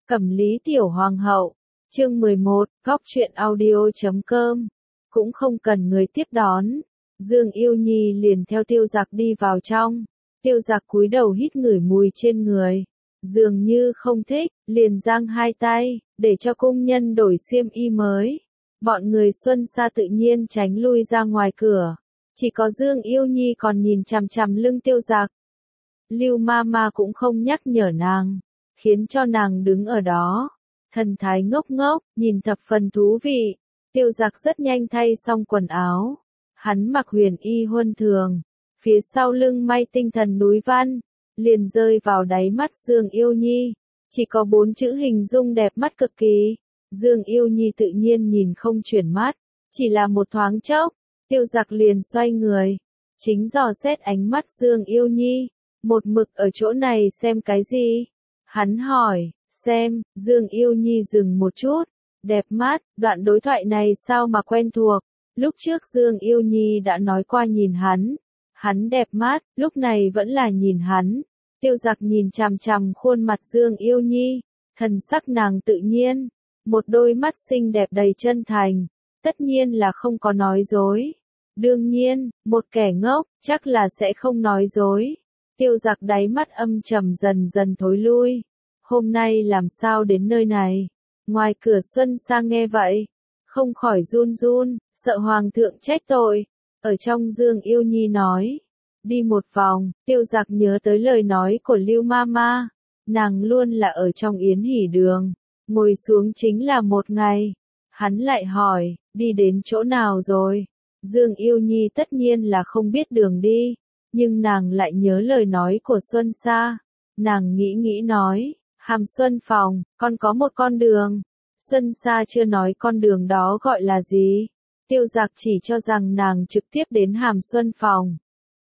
Cẩm lý tiểu hoàng hậu, chương 11, góc truyện audio.com, cũng không cần người tiếp đón. Dương Yêu Nhi liền theo Tiêu Giặc đi vào trong, Tiêu Giặc cúi đầu hít ngửi mùi trên người, dường như không thích, liền giang hai tay, để cho cung nhân đổi xiêm y mới. Bọn người Xuân Sa tự nhiên tránh lui ra ngoài cửa, chỉ có Dương Yêu Nhi còn nhìn chằm chằm lưng Tiêu Giặc. Lưu Mama cũng không nhắc nhở nàng, khiến cho nàng đứng ở đó, thần thái ngốc ngốc, nhìn thập phần thú vị. Tiêu Giặc rất nhanh thay xong quần áo, hắn mặc huyền y huân thường, phía sau lưng may tinh thần núi văn, liền rơi vào đáy mắt Dương Yêu Nhi, chỉ có 4 chữ hình dung đẹp mắt cực kỳ. Dương Yêu Nhi tự nhiên nhìn không chuyển mắt, chỉ là một thoáng chốc, Tiêu Giặc liền xoay người, chính dò xét ánh mắt Dương Yêu Nhi, một mực ở chỗ này xem cái gì? Hắn hỏi, xem, Dương Yêu Nhi dừng một chút, đẹp mắt, đoạn đối thoại này sao mà quen thuộc, lúc trước Dương Yêu Nhi đã nói qua nhìn hắn đẹp mắt, lúc này vẫn là nhìn hắn. Tiêu Giặc nhìn chằm chằm khuôn mặt Dương Yêu Nhi, thần sắc nàng tự nhiên, một đôi mắt xinh đẹp đầy chân thành, tất nhiên là không có nói dối. Đương nhiên, một kẻ ngốc, chắc là sẽ không nói dối. Tiêu Giặc đáy mắt âm trầm dần dần thối lui. Hôm nay làm sao đến nơi này? Ngoài cửa Xuân Sa nghe vậy, không khỏi run run, sợ hoàng thượng trách tội. Ở trong Dương Yêu Nhi nói, đi một vòng, Tiêu Giặc nhớ tới lời nói của Lưu Mama, nàng luôn là ở trong yến hỷ đường, ngồi xuống chính là một ngày. Hắn lại hỏi, đi đến chỗ nào rồi? Dương Yêu Nhi tất nhiên là không biết đường đi, nhưng nàng lại nhớ lời nói của Xuân Sa. Nàng nghĩ nói, Hàm Xuân phòng, con có một con đường. Xuân Sa chưa nói con đường đó gọi là gì. Tiêu Giặc chỉ cho rằng nàng trực tiếp đến Hàm Xuân phòng.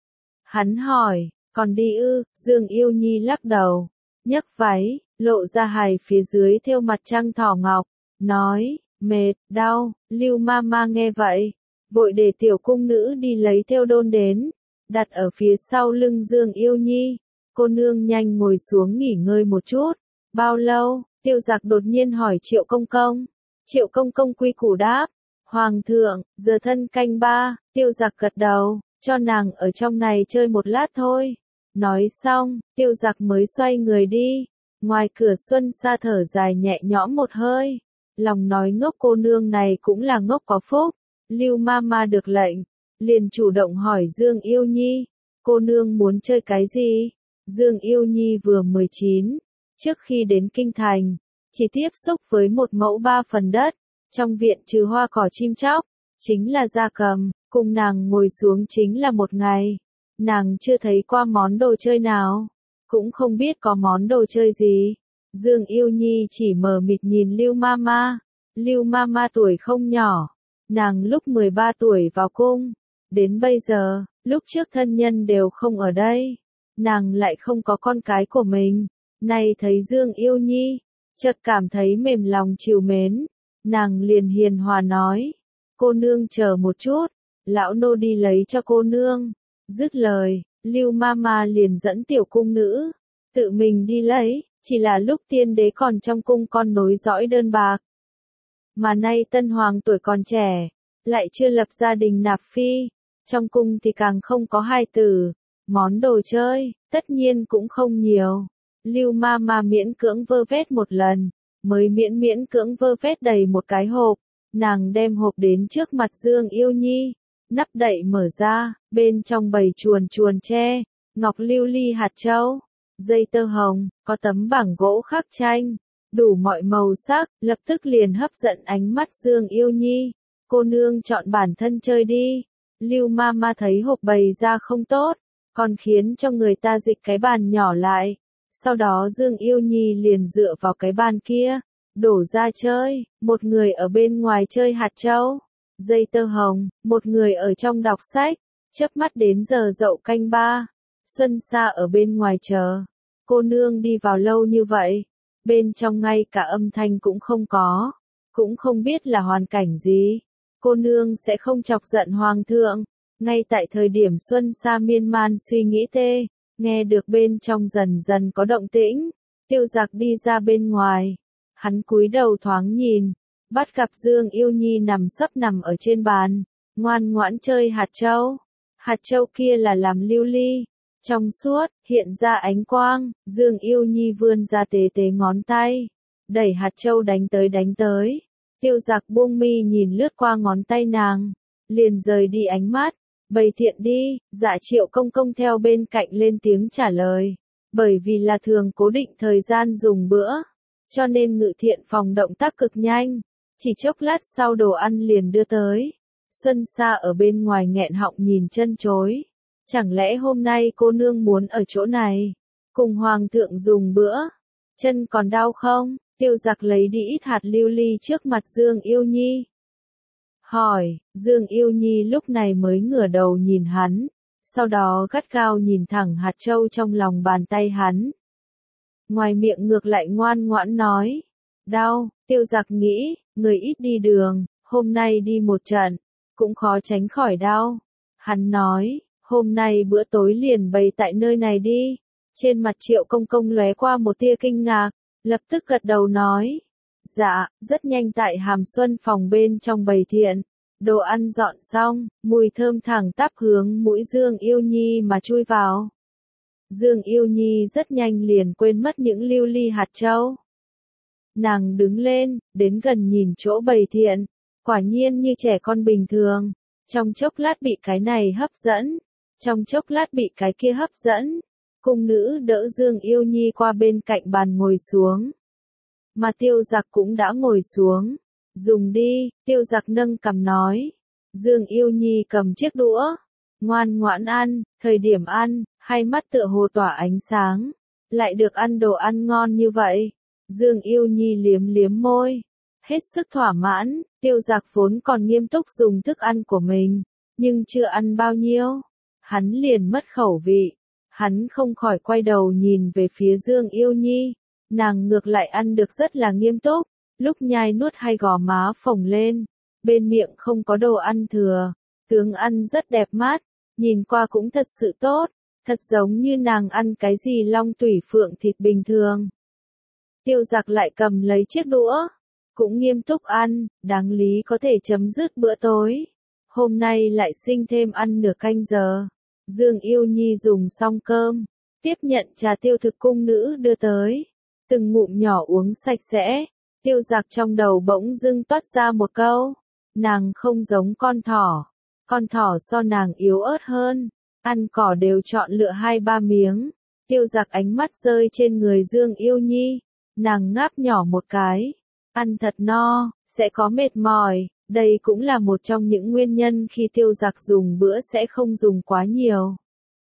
Hắn hỏi, còn đi ư? Dương Yêu Nhi lắc đầu, nhấc váy, lộ ra hài phía dưới thêu mặt trăng thỏ ngọc, nói, mệt, đau. Lưu Mama nghe vậy, vội để tiểu cung nữ đi lấy thêu đôn đến, đặt ở phía sau lưng Dương Yêu Nhi. Cô nương nhanh ngồi xuống nghỉ ngơi một chút. Bao lâu? Tiêu Giặc đột nhiên hỏi Triệu Công Công. Triệu Công Công quy củ đáp, Hoàng thượng, giờ thân canh 3. Tiêu Giặc gật đầu, cho nàng ở trong này chơi một lát thôi. Nói xong, Tiêu Giặc mới xoay người đi. Ngoài cửa Xuân Sa thở dài nhẹ nhõm một hơi, lòng nói ngốc cô nương này cũng là ngốc có phúc. Lưu Mama được lệnh, liền chủ động hỏi Dương Yêu Nhi, cô nương muốn chơi cái gì? Dương Yêu Nhi vừa 19, trước khi đến kinh thành, chỉ tiếp xúc với một mẫu 3 phần đất, trong viện trừ hoa cỏ chim chóc, chính là gia cầm, cùng nàng ngồi xuống chính là một ngày. Nàng chưa thấy qua món đồ chơi nào, cũng không biết có món đồ chơi gì. Dương Yêu Nhi chỉ mờ mịt nhìn Lưu Mama. Lưu Mama tuổi không nhỏ, nàng lúc 13 tuổi vào cung, đến bây giờ, lúc trước thân nhân đều không ở đây, nàng lại không có con cái của mình. Nay thấy Dương Yêu Nhi, chợt cảm thấy mềm lòng trìu mến, nàng liền hiền hòa nói, cô nương chờ một chút, lão nô đi lấy cho cô nương. Dứt lời, Lưu Mama liền dẫn tiểu cung nữ, tự mình đi lấy, chỉ là lúc tiên đế còn trong cung con nối dõi đơn bạc. Mà nay tân hoàng tuổi còn trẻ, lại chưa lập gia đình nạp phi, trong cung thì càng không có hài tử, món đồ chơi, tất nhiên cũng không nhiều. Lưu Mama miễn cưỡng vơ vét một lần, mới miễn cưỡng vơ vét đầy một cái hộp, nàng đem hộp đến trước mặt Dương Yêu Nhi, nắp đậy mở ra, bên trong bầy chuồn tre, ngọc lưu ly hạt châu, dây tơ hồng, có tấm bảng gỗ khắc tranh, đủ mọi màu sắc, lập tức liền hấp dẫn ánh mắt Dương Yêu Nhi. Cô nương chọn bản thân chơi đi. Lưu Mama thấy hộp bày ra không tốt, còn khiến cho người ta dịch cái bàn nhỏ lại. Sau đó Dương Yêu Nhi liền dựa vào cái bàn kia, đổ ra chơi, một người ở bên ngoài chơi hạt châu, dây tơ hồng, một người ở trong đọc sách. Chớp mắt đến giờ dậu canh 3, Xuân Sa ở bên ngoài chờ. Cô nương đi vào lâu như vậy, bên trong ngay cả âm thanh cũng không có, cũng không biết là hoàn cảnh gì. Cô nương sẽ không chọc giận hoàng thượng. Ngay tại thời điểm Xuân Sa miên man suy nghĩ nghe được bên trong dần dần có động tĩnh, Tiêu Giặc đi ra bên ngoài, Hắn cúi đầu thoáng nhìn, bắt gặp Dương Yêu Nhi nằm sấp nằm ở trên bàn, ngoan ngoãn chơi hạt châu. Hạt châu kia là làm lưu ly, trong suốt, hiện ra ánh quang. Dương Yêu Nhi vươn ra tế tế ngón tay, đẩy hạt châu đánh tới. Tiêu Giặc buông mi nhìn lướt qua ngón tay nàng, liền rời đi ánh mắt. Bày thiện đi, Dạ Triệu công công theo bên cạnh lên tiếng trả lời. Bởi vì là thường cố định thời gian dùng bữa, cho nên Ngự Thiện phòng động tác cực nhanh. Chỉ chốc lát sau đồ ăn liền đưa tới. Xuân Sa ở bên ngoài nghẹn họng nhìn chân chối. Chẳng lẽ hôm nay cô nương muốn ở chỗ này, cùng hoàng thượng dùng bữa? Chân còn đau không? Tiêu Giặc lấy đi ít hạt lưu ly trước mặt Dương Yêu Nhi. Hỏi, Dương Yêu Nhi lúc này mới ngửa đầu nhìn hắn, sau đó gắt gao nhìn thẳng hạt châu trong lòng bàn tay hắn. Ngoài miệng ngược lại ngoan ngoãn nói, đau. Tiêu Giặc nghĩ, người ít đi đường, hôm nay đi một trận, cũng khó tránh khỏi đau. Hắn nói, hôm nay bữa tối liền bày tại nơi này đi. Trên mặt Triệu công công lóe qua một tia kinh ngạc, lập tức gật đầu nói, dạ. Rất nhanh tại Hàm Xuân phòng bên trong bày thiện, đồ ăn dọn xong, mùi thơm thẳng tắp hướng mũi Dương Yêu Nhi mà chui vào. Dương Yêu Nhi rất nhanh liền quên mất những lưu ly hạt châu. Nàng đứng lên, đến gần nhìn chỗ bày thiện, quả nhiên như trẻ con bình thường. Trong chốc lát bị cái này hấp dẫn, trong chốc lát bị cái kia hấp dẫn. Cung nữ đỡ Dương Yêu Nhi qua bên cạnh bàn ngồi xuống. Mà Tiêu Giặc cũng đã ngồi xuống. Dùng đi, Tiêu Giặc nâng cằm nói. Dương Yêu Nhi cầm chiếc đũa, ngoan ngoãn ăn. Thời điểm ăn, hai mắt tựa hồ tỏa ánh sáng, lại được ăn đồ ăn ngon như vậy. Dương Yêu Nhi liếm liếm môi, hết sức thỏa mãn. Tiêu Giặc vốn còn nghiêm túc dùng thức ăn của mình, nhưng chưa ăn bao nhiêu, hắn liền mất khẩu vị. Hắn không khỏi quay đầu nhìn về phía Dương Yêu Nhi, nàng ngược lại ăn được rất là nghiêm túc, lúc nhai nuốt hai gò má phồng lên, bên miệng không có đồ ăn thừa, tướng ăn rất đẹp mắt, nhìn qua cũng thật sự tốt, thật giống như nàng ăn cái gì long tủy phượng thịt bình thường. Tiêu Giặc lại cầm lấy chiếc đũa, cũng nghiêm túc ăn, đáng lý có thể chấm dứt bữa tối. Hôm nay lại sinh thêm ăn nửa canh giờ. Dương Yêu Nhi dùng xong cơm, tiếp nhận trà tiêu thực cung nữ đưa tới, từng ngụm nhỏ uống sạch sẽ. Tiêu Giặc trong đầu bỗng dưng toát ra một câu, nàng không giống con thỏ so nàng yếu ớt hơn, ăn cỏ đều chọn lựa 2-3 miếng. Tiêu Giặc ánh mắt rơi trên người Dương Yêu Nhi, nàng ngáp nhỏ một cái, ăn thật no, sẽ có mệt mỏi. Đây cũng là một trong những nguyên nhân khi Tiêu Giặc dùng bữa sẽ không dùng quá nhiều.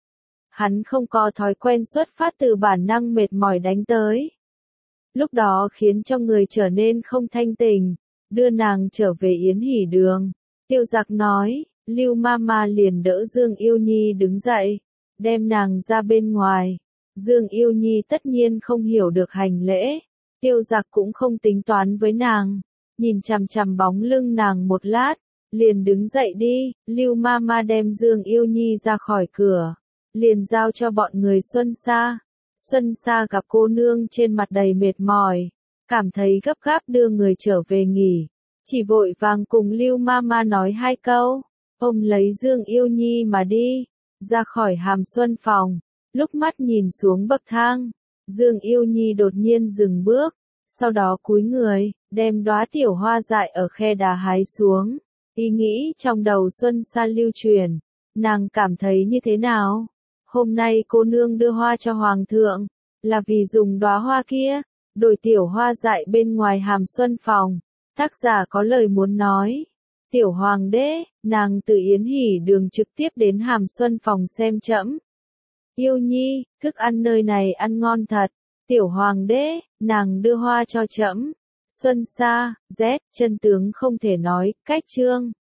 Hắn không có thói quen xuất phát từ bản năng mệt mỏi đánh tới. Lúc đó khiến cho người trở nên không thanh tỉnh, đưa nàng trở về Yến Hỷ Đường. Tiêu Giặc nói, Lưu Mama liền đỡ Dương Yêu Nhi đứng dậy, đem nàng ra bên ngoài. Dương Yêu Nhi tất nhiên không hiểu được hành lễ, Tiêu Giặc cũng không tính toán với nàng. Nhìn chằm chằm bóng lưng nàng một lát, liền đứng dậy đi. Lưu Mama đem Dương Yêu Nhi ra khỏi cửa, liền giao cho bọn người Xuân Sa. Xuân Sa gặp cô nương trên mặt đầy mệt mỏi, cảm thấy gấp gáp đưa người trở về nghỉ, chỉ vội vàng cùng Lưu Mama nói 2 câu, ôm lấy Dương Yêu Nhi mà đi, ra khỏi Hàm Xuân phòng. Lúc mắt nhìn xuống bậc thang, Dương Yêu Nhi đột nhiên dừng bước, sau đó cúi người, đem đóa tiểu hoa dại ở khe đá hái xuống. Ý nghĩ trong đầu Xuân Sa lưu truyền, nàng cảm thấy như thế nào? Hôm nay cô nương đưa hoa cho hoàng thượng, là vì dùng đóa hoa kia, đổi tiểu hoa dại bên ngoài Hàm Xuân phòng. Tác giả có lời muốn nói. Tiểu hoàng đế, nàng từ Yến Hỷ Đường trực tiếp đến Hàm Xuân phòng xem trẫm. Yêu Nhi, thức ăn nơi này ăn ngon thật. Tiểu hoàng đế, nàng đưa hoa cho trẫm. Xuân Sa, Z, chân tướng không thể nói, cách chương.